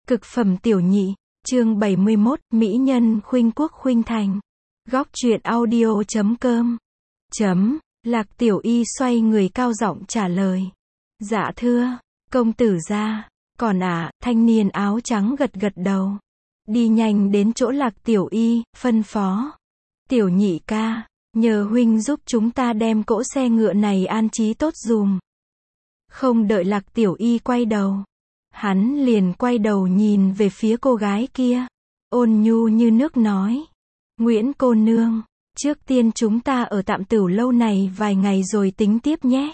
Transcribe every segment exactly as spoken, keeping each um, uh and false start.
Cực phẩm tiểu nhị, chương bảy mươi mốt, Mỹ nhân khuynh quốc khuynh thành. Góc truyện audio chấm com. Chấm, Lạc Tiểu Y xoay người cao giọng trả lời. Dạ thưa, công tử gia. Còn ạ, à, thanh niên áo trắng gật gật đầu. Đi nhanh đến chỗ Lạc Tiểu Y, phân phó. Tiểu nhị ca, nhờ huynh giúp chúng ta đem cỗ xe ngựa này an trí tốt dùm. Không đợi Lạc Tiểu Y quay đầu, hắn liền quay đầu nhìn về phía cô gái kia, ôn nhu như nước nói. Nguyễn cô nương, trước tiên chúng ta ở tạm tửu lâu này vài ngày rồi tính tiếp nhé.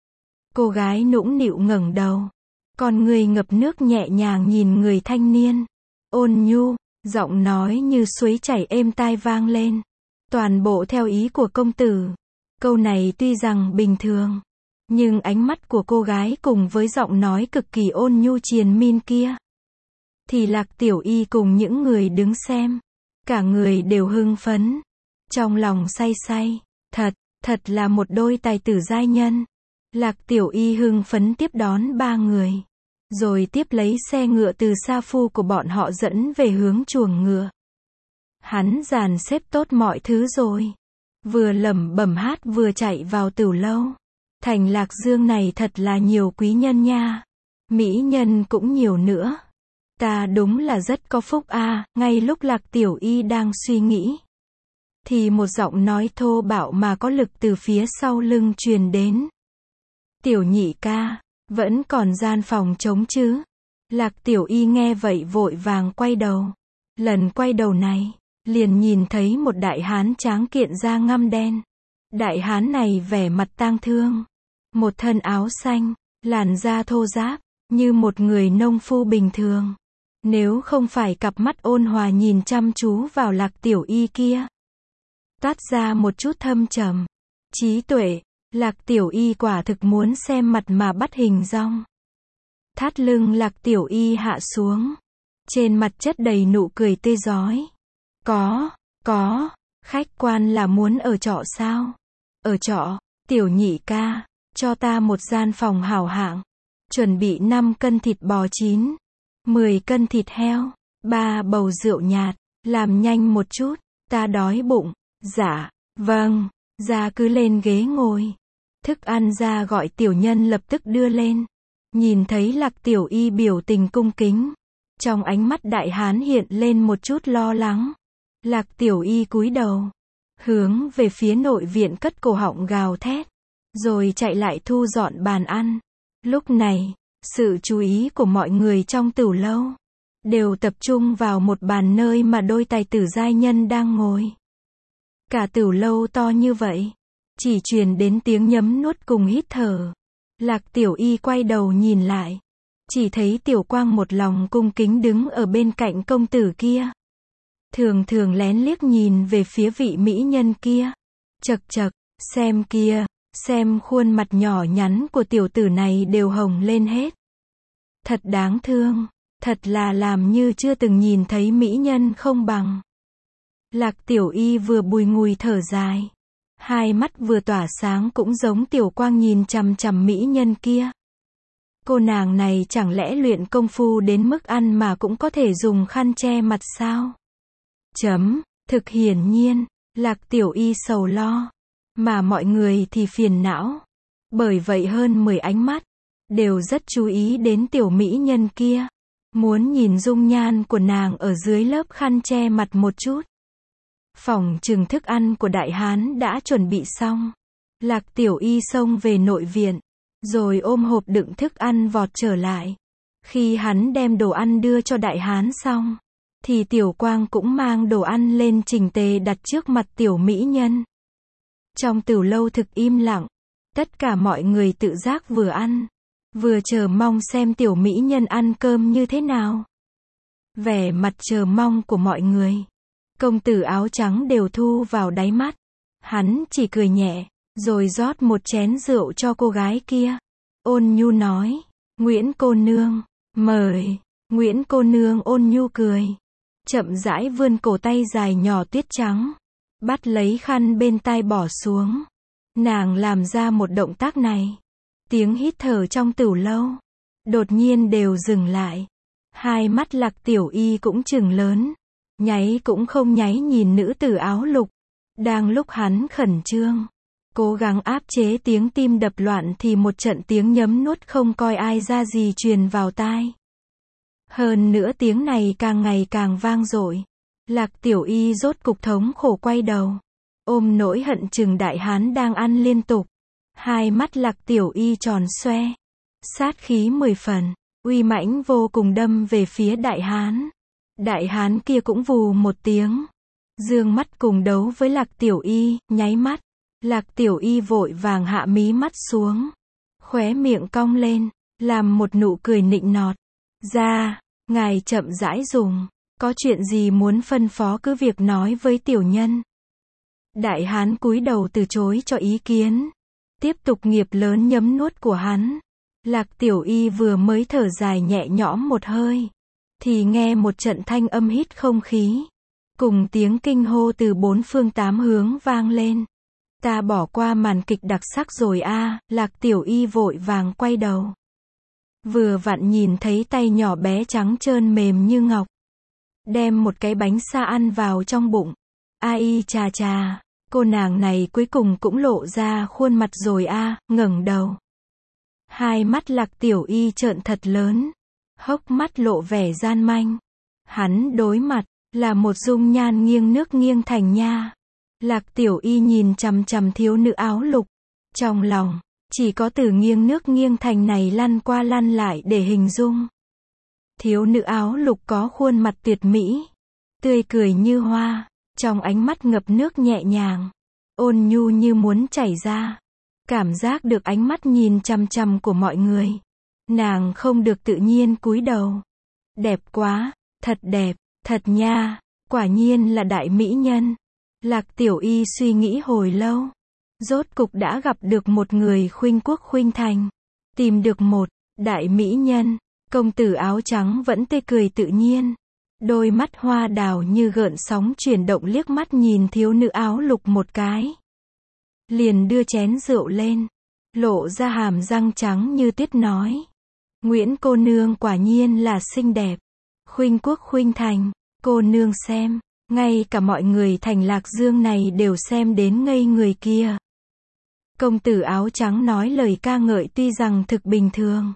Cô gái nũng nịu ngẩng đầu, con người ngập nước nhẹ nhàng nhìn người thanh niên. Ôn nhu, giọng nói như suối chảy êm tai vang lên. Toàn bộ theo ý của công tử. Câu này tuy rằng bình thường, nhưng ánh mắt của cô gái cùng với giọng nói cực kỳ ôn nhu triền miên kia, thì Lạc Tiểu Y cùng những người đứng xem, cả người đều hưng phấn, trong lòng say say. Thật, thật là một đôi tài tử giai nhân. Lạc Tiểu Y hưng phấn tiếp đón ba người, rồi tiếp lấy xe ngựa từ sa phu của bọn họ dẫn về hướng chuồng ngựa. Hắn dàn xếp tốt mọi thứ rồi, vừa lẩm bẩm hát vừa chạy vào tửu lâu. Thành Lạc Dương này thật là nhiều quý nhân nha. Mỹ nhân cũng nhiều nữa. Ta đúng là rất có phúc a. À. Ngay lúc Lạc Tiểu Y đang suy nghĩ, thì một giọng nói thô bạo mà có lực từ phía sau lưng truyền đến. Tiểu nhị ca, vẫn còn gian phòng trống chứ? Lạc Tiểu Y nghe vậy vội vàng quay đầu. Lần quay đầu này, liền nhìn thấy một đại hán tráng kiện da ngăm đen. Đại hán này vẻ mặt tang thương, một thân áo xanh, làn da thô ráp, như một người nông phu bình thường. Nếu không phải cặp mắt ôn hòa nhìn chăm chú vào Lạc Tiểu Y kia, toát ra một chút thâm trầm, trí tuệ, Lạc Tiểu Y quả thực muốn xem mặt mà bắt hình dong. Thắt lưng Lạc Tiểu Y hạ xuống, trên mặt chất đầy nụ cười tươi rói. Có, có, khách quan là muốn ở trọ sao? Ở trọ, Tiểu nhị ca, cho ta một gian phòng hảo hạng, chuẩn bị năm cân thịt bò chín, mười cân thịt heo, ba bầu rượu nhạt, làm nhanh một chút, ta đói bụng. Dạ, vâng, ra cứ lên ghế ngồi. Thức ăn ra gọi tiểu nhân lập tức đưa lên. Nhìn thấy Lạc Tiểu Y biểu tình cung kính, trong ánh mắt đại hán hiện lên một chút lo lắng. Lạc Tiểu Y cúi đầu, hướng về phía nội viện cất cổ họng gào thét, rồi chạy lại thu dọn bàn ăn. Lúc này, sự chú ý của mọi người trong tửu lâu đều tập trung vào một bàn nơi mà đôi tài tử giai nhân đang ngồi. Cả tửu lâu to như vậy, chỉ truyền đến tiếng nhấm nuốt cùng hít thở. Lạc Tiểu Y quay đầu nhìn lại, chỉ thấy Tiểu Quang một lòng cung kính đứng ở bên cạnh công tử kia, thường thường lén liếc nhìn về phía vị mỹ nhân kia. Chậc chậc, xem kia, xem khuôn mặt nhỏ nhắn của tiểu tử này đều hồng lên hết. Thật đáng thương, thật là làm như chưa từng nhìn thấy mỹ nhân không bằng. Lạc Tiểu Y vừa bùi ngùi thở dài, hai mắt vừa tỏa sáng cũng giống Tiểu Quang nhìn chằm chằm mỹ nhân kia. Cô nàng này chẳng lẽ luyện công phu đến mức ăn mà cũng có thể dùng khăn che mặt sao? Chấm, thực hiển nhiên, Lạc Tiểu Y sầu lo, mà mọi người thì phiền não. Bởi vậy hơn mười ánh mắt đều rất chú ý đến tiểu mỹ nhân kia, muốn nhìn dung nhan của nàng ở dưới lớp khăn che mặt một chút. Phòng chừng thức ăn của đại hán đã chuẩn bị xong. Lạc Tiểu Y xông về nội viện, rồi ôm hộp đựng thức ăn vọt trở lại. Khi hắn đem đồ ăn đưa cho đại hán xong, thì Tiểu Quang cũng mang đồ ăn lên chỉnh tề đặt trước mặt tiểu mỹ nhân. Trong tửu lâu thực im lặng, tất cả mọi người tự giác vừa ăn, vừa chờ mong xem tiểu mỹ nhân ăn cơm như thế nào. Vẻ mặt chờ mong của mọi người, công tử áo trắng đều thu vào đáy mắt. Hắn chỉ cười nhẹ, rồi rót một chén rượu cho cô gái kia. Ôn nhu nói, Nguyễn cô nương, mời. Nguyễn cô nương ôn nhu cười, chậm rãi vươn cổ tay dài nhỏ tuyết trắng, bắt lấy khăn bên tai bỏ xuống. Nàng làm ra một động tác này, tiếng hít thở trong tửu lâu đột nhiên đều dừng lại. Hai mắt Lạc Tiểu Y cũng trừng lớn, nháy cũng không nháy nhìn nữ tử áo lục. Đang lúc hắn khẩn trương, cố gắng áp chế tiếng tim đập loạn thì một trận tiếng nhấm nuốt không coi ai ra gì truyền vào tai. Hơn nữa tiếng này càng ngày càng vang dội. Lạc Tiểu Y rốt cục thống khổ quay đầu, ôm nỗi hận chừng đại hán đang ăn liên tục. Hai mắt Lạc Tiểu Y tròn xoe, sát khí mười phần, uy mãnh vô cùng đâm về phía đại hán. Đại hán kia cũng vù một tiếng, dương mắt cùng đấu với Lạc Tiểu Y, nháy mắt. Lạc Tiểu Y vội vàng hạ mí mắt xuống, khóe miệng cong lên, làm một nụ cười nịnh nọt. Ra, ngài chậm rãi dùng, có chuyện gì muốn phân phó cứ việc nói với tiểu nhân. Đại hán cúi đầu từ chối cho ý kiến, tiếp tục nghiệp lớn nhấm nuốt của hắn. Lạc Tiểu Y vừa mới thở dài nhẹ nhõm một hơi, thì nghe một trận thanh âm hít không khí, cùng tiếng kinh hô từ bốn phương tám hướng vang lên. Ta bỏ qua màn kịch đặc sắc rồi a, à, Lạc Tiểu Y vội vàng quay đầu. Vừa vặn nhìn thấy tay nhỏ bé trắng trơn mềm như ngọc, đem một cái bánh sa ăn vào trong bụng. Ai chà chà, cô nàng này cuối cùng cũng lộ ra khuôn mặt rồi a, à, ngẩng đầu. Hai mắt Lạc Tiểu Y trợn thật lớn, hốc mắt lộ vẻ gian manh. Hắn đối mặt là một dung nhan nghiêng nước nghiêng thành nha. Lạc Tiểu Y nhìn chằm chằm thiếu nữ áo lục, trong lòng chỉ có từ nghiêng nước nghiêng thành này lăn qua lăn lại để hình dung. Thiếu nữ áo lục có khuôn mặt tuyệt mỹ, tươi cười như hoa, trong ánh mắt ngập nước nhẹ nhàng, ôn nhu như muốn chảy ra. Cảm giác được ánh mắt nhìn chằm chằm của mọi người, nàng không được tự nhiên cúi đầu. Đẹp quá, thật đẹp, thật nha, quả nhiên là đại mỹ nhân. Lạc Tiểu Y suy nghĩ hồi lâu, rốt cục đã gặp được một người khuynh quốc khuynh thành, tìm được một đại mỹ nhân. Công tử áo trắng vẫn tươi cười tự nhiên, đôi mắt hoa đào như gợn sóng chuyển động liếc mắt nhìn thiếu nữ áo lục một cái, liền đưa chén rượu lên, lộ ra hàm răng trắng như tuyết nói: Nguyễn cô nương quả nhiên là xinh đẹp, khuynh quốc khuynh thành, cô nương xem, ngay cả mọi người thành Lạc Dương này đều xem đến ngây người kia. Công tử áo trắng nói lời ca ngợi tuy rằng thực bình thường,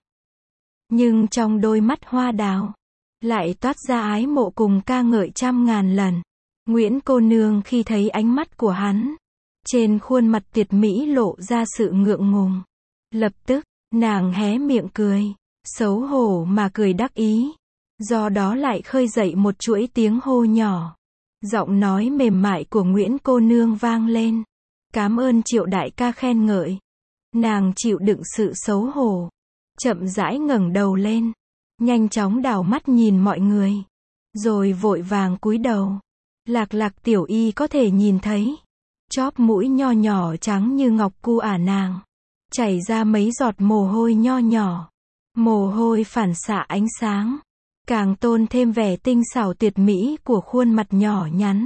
nhưng trong đôi mắt hoa đào lại toát ra ái mộ cùng ca ngợi trăm ngàn lần. Nguyễn cô nương khi thấy ánh mắt của hắn, trên khuôn mặt tuyệt mỹ lộ ra sự ngượng ngùng. Lập tức, nàng hé miệng cười, xấu hổ mà cười đắc ý, do đó lại khơi dậy một chuỗi tiếng hô nhỏ. Giọng nói mềm mại của Nguyễn cô nương vang lên: Cảm ơn Triệu đại ca khen ngợi. Nàng chịu đựng sự xấu hổ, chậm rãi ngẩng đầu lên, nhanh chóng đảo mắt nhìn mọi người, rồi vội vàng cúi đầu. Lạc Lạc Tiểu Y có thể nhìn thấy chóp mũi nho nhỏ trắng như ngọc cu ả nàng chảy ra mấy giọt mồ hôi nho nhỏ. Mồ hôi phản xạ ánh sáng, càng tôn thêm vẻ tinh xảo tuyệt mỹ của khuôn mặt nhỏ nhắn.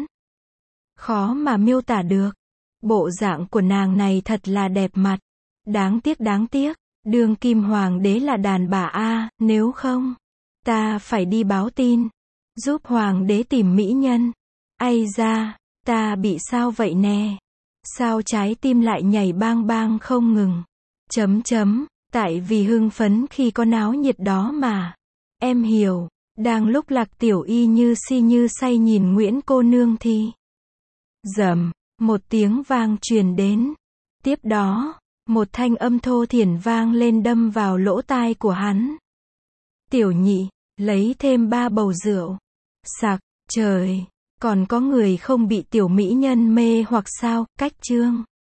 Khó mà miêu tả được. Bộ dạng của nàng này thật là đẹp mặt. Đáng tiếc đáng tiếc, đương kim hoàng đế là đàn bà a, nếu không, ta phải đi báo tin, giúp hoàng đế tìm mỹ nhân. Ây da, ta bị sao vậy nè? Sao trái tim lại nhảy bang bang không ngừng? Chấm chấm, tại vì hưng phấn khi có náo nhiệt đó mà. Em hiểu. Đang lúc Lạc Tiểu Y như si như say nhìn Nguyễn cô nương thì rầm, một tiếng vang truyền đến. Tiếp đó, một thanh âm thô thiển vang lên đâm vào lỗ tai của hắn. Tiểu nhị, lấy thêm ba bầu rượu. Sặc, trời, còn có người không bị tiểu mỹ nhân mê hoặc sao? Cách chương